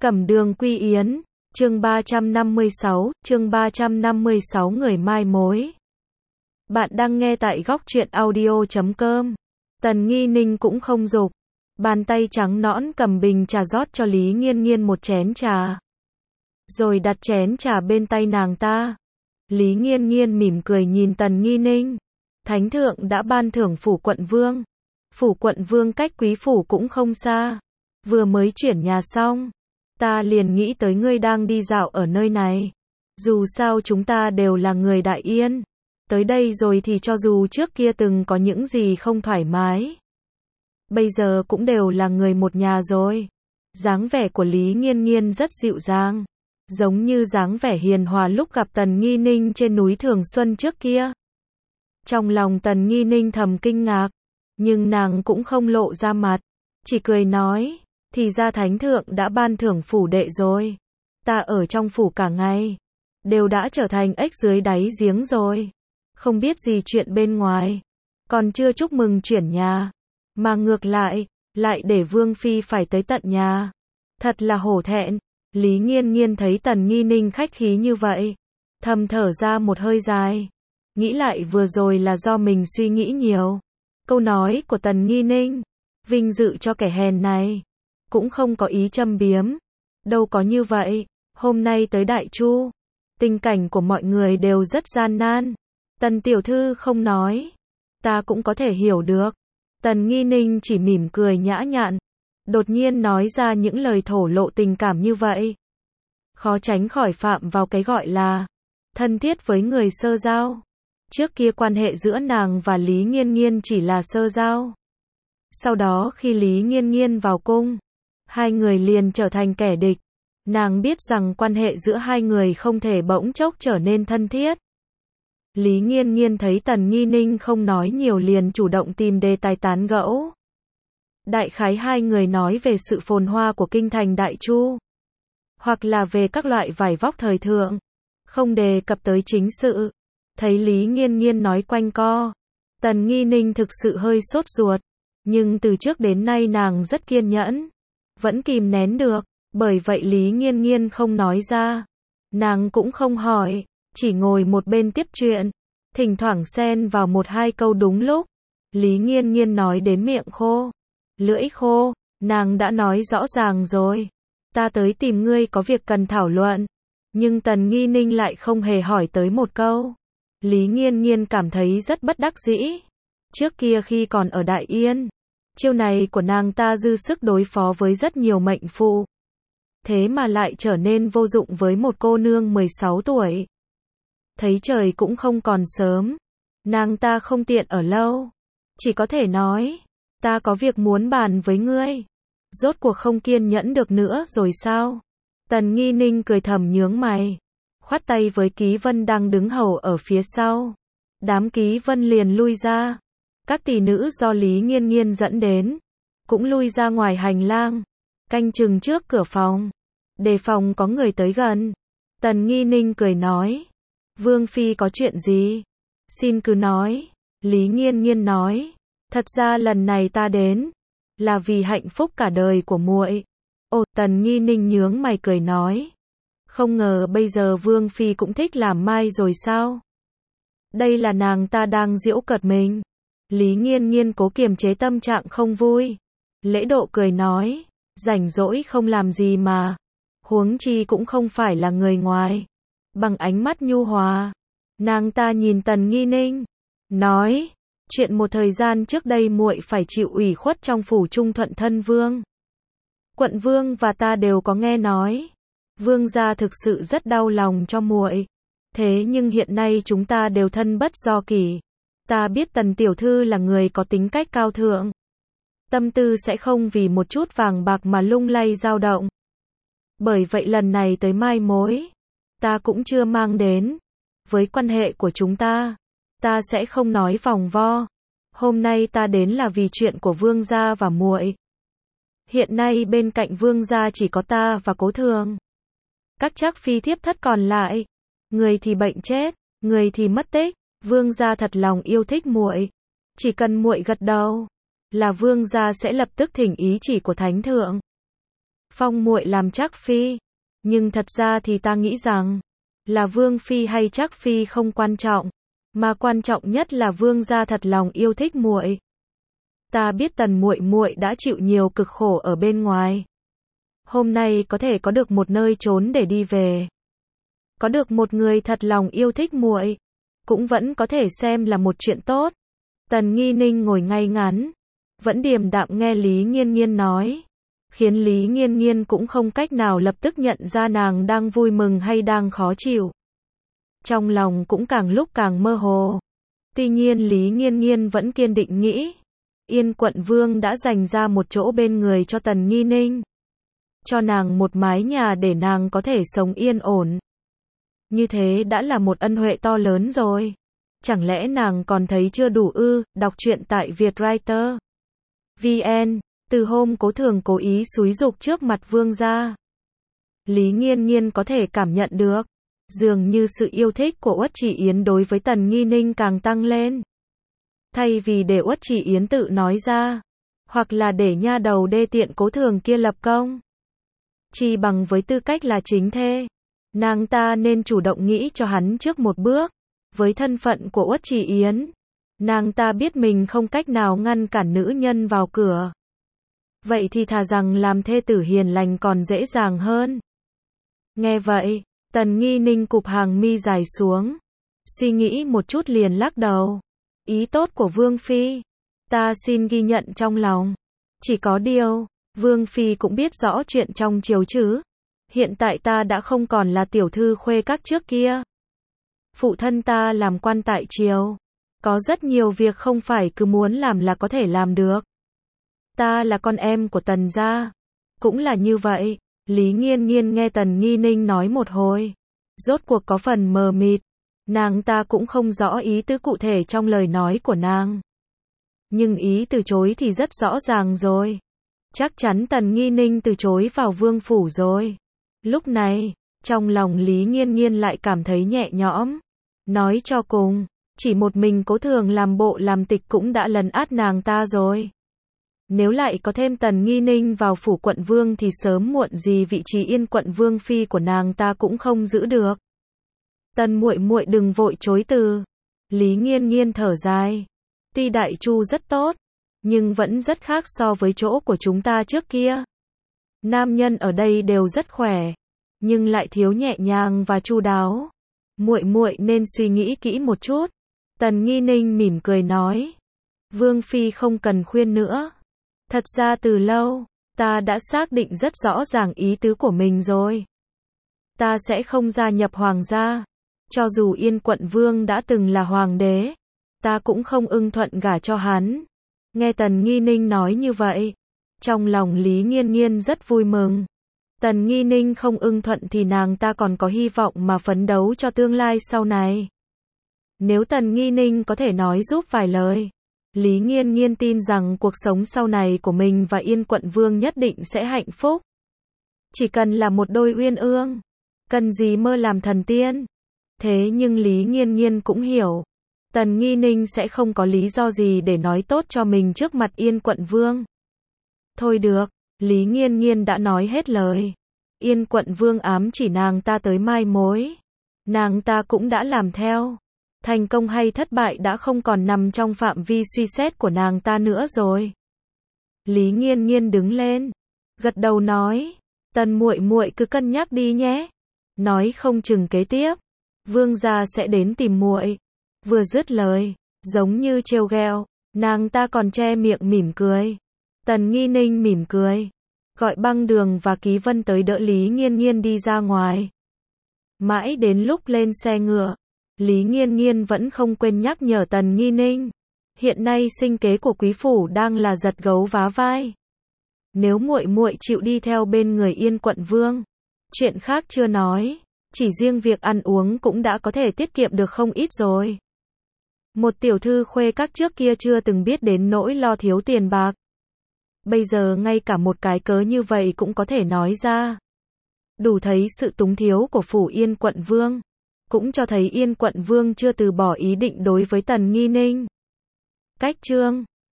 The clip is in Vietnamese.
Cẩm Đường Quy Yến, chương 356, người mai mối. Bạn đang nghe tại góc truyện audio.com. Tần Nghi Ninh cũng không dục. Bàn tay trắng nõn cầm bình trà rót cho Lý Nghiên Nghiên một chén trà. Rồi đặt chén trà bên tay nàng ta. Lý Nghiên Nghiên mỉm cười nhìn Tần Nghi Ninh. Thánh thượng đã ban thưởng phủ quận vương. Phủ quận vương cách quý phủ cũng không xa. Vừa mới chuyển nhà xong. Ta liền nghĩ tới ngươi đang đi dạo ở nơi này. Dù sao chúng ta đều là người Đại Yên. Tới đây rồi thì cho dù trước kia từng có những gì không thoải mái, bây giờ cũng đều là người một nhà rồi. Dáng vẻ của Lý Nghiên Nghiên rất dịu dàng. Giống như dáng vẻ hiền hòa lúc gặp Tần Nghi Ninh trên núi Thường Xuân trước kia. Trong lòng Tần Nghi Ninh thầm kinh ngạc. Nhưng nàng cũng không lộ ra mặt. Chỉ cười nói. Thì ra thánh thượng đã ban thưởng phủ đệ rồi. Ta ở trong phủ cả ngày. Đều đã trở thành ếch dưới đáy giếng rồi. Không biết gì chuyện bên ngoài. Còn chưa chúc mừng chuyển nhà. Mà ngược lại để Vương Phi phải tới tận nhà. Thật là hổ thẹn. Lý Nghiên Nghiên thấy Tần Nghi Ninh khách khí như vậy. Thầm thở ra một hơi dài. Nghĩ lại vừa rồi là do mình suy nghĩ nhiều. Câu nói của Tần Nghi Ninh. Vinh dự cho kẻ hèn này. Cũng không có ý châm biếm. Đâu có như vậy. Hôm nay tới Đại Chu. Tình cảnh của mọi người đều rất gian nan. Tần tiểu thư không nói. Ta cũng có thể hiểu được. Tần Nghi Ninh chỉ mỉm cười nhã nhặn. Đột nhiên nói ra những lời thổ lộ tình cảm như vậy. Khó tránh khỏi phạm vào cái gọi là thân thiết với người sơ giao. Trước kia quan hệ giữa nàng và Lý Nghiên Nghiên chỉ là sơ giao. Sau đó khi Lý Nghiên Nghiên vào cung, hai người liền trở thành kẻ địch. Nàng biết rằng quan hệ giữa hai người không thể bỗng chốc trở nên thân thiết. Lý Nghiên Nghiên thấy Tần Nghi Ninh không nói nhiều liền chủ động tìm đề tài tán gẫu. Đại khái hai người nói về sự phồn hoa của kinh thành Đại Chu. Hoặc là về các loại vải vóc thời thượng. Không đề cập tới chính sự. Thấy Lý Nghiên Nghiên nói quanh co. Tần Nghi Ninh thực sự hơi sốt ruột. Nhưng từ trước đến nay nàng rất kiên nhẫn. Vẫn kìm nén được. Bởi vậy Lý Nghiên Nghiên không nói ra. Nàng cũng không hỏi. Chỉ ngồi một bên tiếp chuyện. Thỉnh thoảng xen vào một hai câu đúng lúc. Lý Nghiên Nghiên nói đến miệng khô. Lưỡi khô. Nàng đã nói rõ ràng rồi. Ta tới tìm ngươi có việc cần thảo luận. Nhưng Tần Nghi Ninh lại không hề hỏi tới một câu. Lý Nghiên Nghiên cảm thấy rất bất đắc dĩ. Trước kia khi còn ở Đại Yên, chiêu này của nàng ta dư sức đối phó với rất nhiều mệnh phụ. Thế mà lại trở nên vô dụng với một cô nương 16 tuổi. Thấy trời cũng không còn sớm. Nàng ta không tiện ở lâu. Chỉ có thể nói, ta có việc muốn bàn với ngươi. Rốt cuộc không kiên nhẫn được nữa rồi sao? Tần Nghi Ninh cười thầm nhướng mày. Khoát tay với Ký Vân đang đứng hầu ở phía sau. Đám Ký Vân liền lui ra. Các tỷ nữ do Lý Nghiên Nghiên dẫn đến. Cũng lui ra ngoài hành lang. Canh chừng trước cửa phòng. Đề phòng có người tới gần. Tần Nghi Ninh cười nói. Vương Phi có chuyện gì? Xin cứ nói. Lý Nghiên Nghiên nói. Thật ra lần này ta đến. Là vì hạnh phúc cả đời của muội. Ồ, Tần Nghi Ninh nhướng mày cười nói. Không ngờ bây giờ Vương Phi cũng thích làm mai rồi sao? Đây là nàng ta đang giễu cợt mình. Lý Nghiên Nghiên cố kiềm chế tâm trạng không vui. Lễ độ cười nói. Rảnh rỗi không làm gì mà. Huống chi cũng không phải là người ngoài. Bằng ánh mắt nhu hòa. Nàng ta nhìn Tần Nghi Ninh. Nói. Chuyện một thời gian trước đây muội phải chịu ủy khuất trong phủ Trung Thuận thân vương. Quận vương và ta đều có nghe nói. Vương gia thực sự rất đau lòng cho muội. Thế nhưng hiện nay chúng ta đều thân bất do kỷ. Ta biết Tần tiểu thư là người có tính cách cao thượng. Tâm tư sẽ không vì một chút vàng bạc mà lung lay dao động. Bởi vậy lần này tới mai mối, ta cũng chưa mang đến. Với quan hệ của chúng ta sẽ không nói vòng vo. Hôm nay ta đến là vì chuyện của vương gia và muội. Hiện nay bên cạnh vương gia chỉ có ta và Cố Thường. Các trác phi thiếp thất còn lại, người thì bệnh chết, người thì mất tích. Vương gia thật lòng yêu thích muội. Chỉ cần muội gật đầu, là vương gia sẽ lập tức thỉnh ý chỉ của thánh thượng. Phong muội làm Trác phi. Nhưng thật ra thì ta nghĩ rằng, là Vương phi hay Trác phi không quan trọng, mà quan trọng nhất là Vương gia thật lòng yêu thích muội. Ta biết Tần muội muội đã chịu nhiều cực khổ ở bên ngoài. Hôm nay có thể có được một nơi trốn để đi về, có được một người thật lòng yêu thích muội, cũng vẫn có thể xem là một chuyện tốt. Tần Nghi Ninh ngồi ngay ngắn, vẫn điềm đạm nghe Lý Nghiên Nghiên nói, khiến Lý Nghiên Nghiên cũng không cách nào lập tức nhận ra nàng đang vui mừng hay đang khó chịu. Trong lòng cũng càng lúc càng mơ hồ. Tuy nhiên Lý Nghiên Nghiên vẫn kiên định nghĩ, Yên quận vương đã dành ra một chỗ bên người cho Tần Nghi Ninh, cho nàng một mái nhà để nàng có thể sống yên ổn. Như thế đã là một ân huệ to lớn rồi. Chẳng lẽ nàng còn thấy chưa đủ ư? Đọc truyện tại Vietwriter VN. Từ hôm Cố Thường cố ý xúi giục trước mặt Vương gia, Lý Nghiên Nghiên có thể cảm nhận được, dường như sự yêu thích của Uất Chỉ Yến đối với Tần Nghi Ninh càng tăng lên. Thay vì để Uất Chỉ Yến tự nói ra, hoặc là để nha đầu đê tiện Cố Thường kia lập công, chỉ bằng với tư cách là chính thê, nàng ta nên chủ động nghĩ cho hắn trước một bước. Với thân phận của Uất Chỉ Yến, nàng ta biết mình không cách nào ngăn cản nữ nhân vào cửa. Vậy thì thà rằng làm thê tử hiền lành còn dễ dàng hơn. Nghe vậy, Tần Nghi Ninh cụp hàng mi dài xuống, suy nghĩ một chút liền lắc đầu. Ý tốt của Vương phi, ta xin ghi nhận trong lòng. Chỉ có điều, Vương phi cũng biết rõ chuyện trong triều chứ. Hiện tại ta đã không còn là tiểu thư khuê các trước kia. Phụ thân ta làm quan tại triều, có rất nhiều việc không phải cứ muốn làm là có thể làm được. Ta là con em của Tần gia, cũng là như vậy. Lý Nghiên Nghiên nghe Tần Nghi Ninh nói một hồi, rốt cuộc có phần mờ mịt, nàng ta cũng không rõ ý tứ cụ thể trong lời nói của nàng. Nhưng ý từ chối thì rất rõ ràng rồi. Chắc chắn Tần Nghi Ninh từ chối vào vương phủ rồi. Lúc này, trong lòng Lý Nghiên Nghiên lại cảm thấy nhẹ nhõm. Nói cho cùng, chỉ một mình Cố Thường làm bộ làm tịch cũng đã lấn át nàng ta rồi. Nếu lại có thêm Tần Nghi Ninh vào phủ quận vương thì sớm muộn gì vị trí Yên quận vương phi của nàng ta cũng không giữ được. Tần muội muội đừng vội chối từ. Lý Nghiên Nghiên thở dài. Tuy Đại Chu rất tốt, nhưng vẫn rất khác so với chỗ của chúng ta trước kia. Nam nhân ở đây đều rất khỏe, nhưng lại thiếu nhẹ nhàng và chu đáo. Muội muội nên suy nghĩ kỹ một chút. Tần Nghi Ninh mỉm cười nói. Vương phi không cần khuyên nữa. Thật ra từ lâu, ta đã xác định rất rõ ràng ý tứ của mình rồi. Ta sẽ không gia nhập hoàng gia. Cho dù Yên quận vương đã từng là hoàng đế, ta cũng không ưng thuận gả cho hắn. Nghe Tần Nghi Ninh nói như vậy, trong lòng Lý Nghiên Nghiên rất vui mừng. Tần Nghi Ninh không ưng thuận thì nàng ta còn có hy vọng mà phấn đấu cho tương lai sau này. Nếu Tần Nghi Ninh có thể nói giúp vài lời, Lý Nghiên Nghiên tin rằng cuộc sống sau này của mình và Yên quận vương nhất định sẽ hạnh phúc. Chỉ cần là một đôi uyên ương, cần gì mơ làm thần tiên. Thế nhưng Lý Nghiên Nghiên cũng hiểu, Tần Nghi Ninh sẽ không có lý do gì để nói tốt cho mình trước mặt Yên quận vương. Thôi được, Lý Nghiên Nghiên đã nói hết lời. Yên quận vương ám chỉ nàng ta tới mai mối, nàng ta cũng đã làm theo. Thành công hay thất bại đã không còn nằm trong phạm vi suy xét của nàng ta nữa rồi. Lý Nghiên Nghiên đứng lên, gật đầu nói, Tần muội muội cứ cân nhắc đi nhé. Nói không chừng kế tiếp, vương gia sẽ đến tìm muội. Vừa dứt lời, giống như trêu ghẹo, nàng ta còn che miệng mỉm cười. Tần Nghi Ninh mỉm cười, gọi Băng Đường và Ký Vân tới đỡ Lý Nghiên Nghiên đi ra ngoài. Mãi đến lúc lên xe ngựa, Lý Nghiên Nghiên vẫn không quên nhắc nhở Tần Nghi Ninh. Hiện nay sinh kế của quý phủ đang là giật gấu vá vai. Nếu muội muội chịu đi theo bên người Yên quận vương, chuyện khác chưa nói, chỉ riêng việc ăn uống cũng đã có thể tiết kiệm được không ít rồi. Một tiểu thư khuê các trước kia chưa từng biết đến nỗi lo thiếu tiền bạc. Bây giờ ngay cả một cái cớ như vậy cũng có thể nói ra. Đủ thấy sự túng thiếu của phủ Yên quận vương. Cũng cho thấy Yên quận vương chưa từ bỏ ý định đối với Tần Nghi Ninh. Cách chương